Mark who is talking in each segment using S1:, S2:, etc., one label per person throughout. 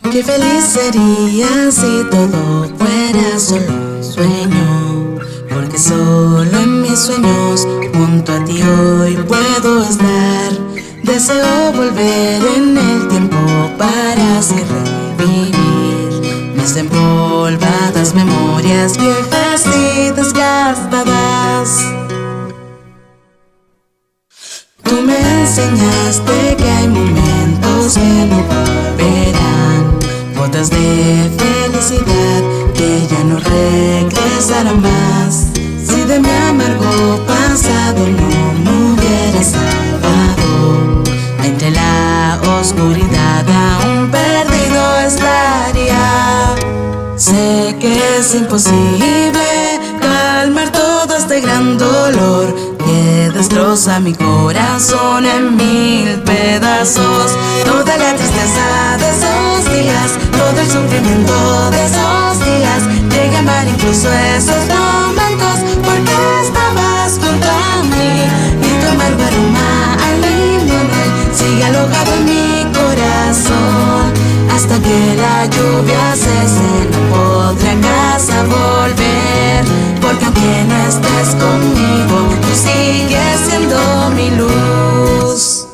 S1: Qué feliz sería si todo fuera solo un sueño, porque solo en mis sueños junto a ti hoy puedo estar. Deseo volver en el tiempo para así revivir mis empolvadas memorias viejas y desgastadas. Tú me enseñaste que hay momentos que no volverán, gotas de felicidad que ya no regresarán más. Si de mi amargo pasado no me hubieras salvado, entre la oscuridad aún perdido estaría. Sé que es imposible calmar todo este gran dolor que destroza mi corazón en mil pedazos. Toda la tristeza de esos días, todo el sufrimiento de esos días, llegué a amar incluso esos momentos porque estabas junto a mí y tu amargo aroma al limón sigue alojado en mi corazón. Hasta que la lluvia cese no podré a casa volver, porque aunque no estés conmigo tú sigues siendo mi luz.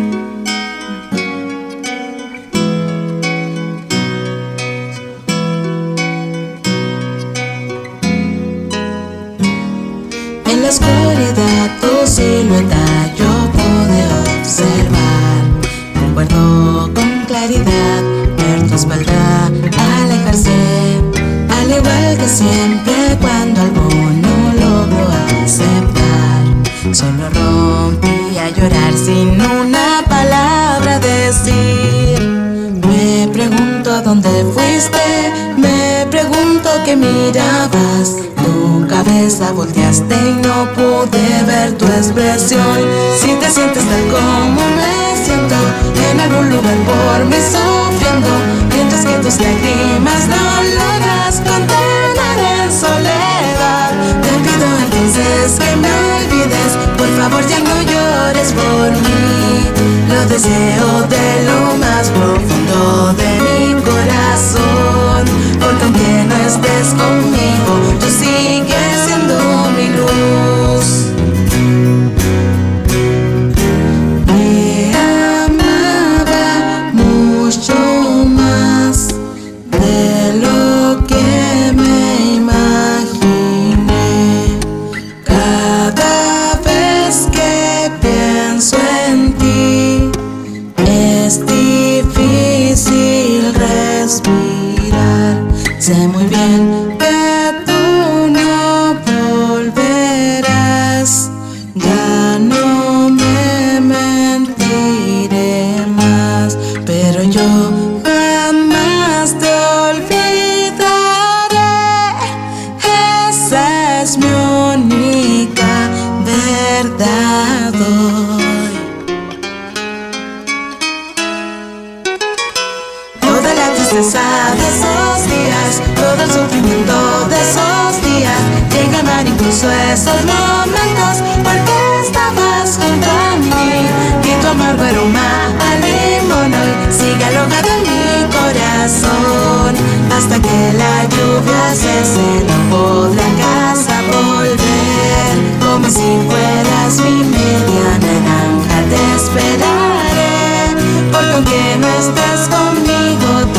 S1: En la oscuridad tu silueta yo pude observar. Recuerdo con claridad ver tu espalda alejarse, al igual que siempre cuando algo no logro aceptar. Solo rompí a llorar sin una palabra decir. Me pregunto a dónde fuiste, me pregunto qué mirabas. Tu cabeza volteaste y no pude ver tu expresión. Si te sientes tal como me siento, en algún lugar por mí sufriendo, mientras que tus lágrimas no logras contener en soledad. Te pido entonces que me olvides, por favor ya no llores por mí. Lo deseo de lo más profundo de mi corazón, porque aunque no estés conmigo tú sigues siendo mi luz. Me amaba mucho más de lo que me imaginé. Cada vez que pienso en ti es difícil respirar. Sé muy bien que tú no volverás, ya no me mentiré más, pero yo jamás te olvidaré. Esa es mi única verdad hoy. Toda la tristeza de esos días, todo el sufrimiento de esos días, llegué a amar incluso esos momentos porque estabas junto a mí y tu amargo aroma al limón hoy sigue alojado en mi corazón. Hasta que la lluvia cese no podré a casa volver, como si fueras mi media naranja te esperaré, porque aunque no estés conmigo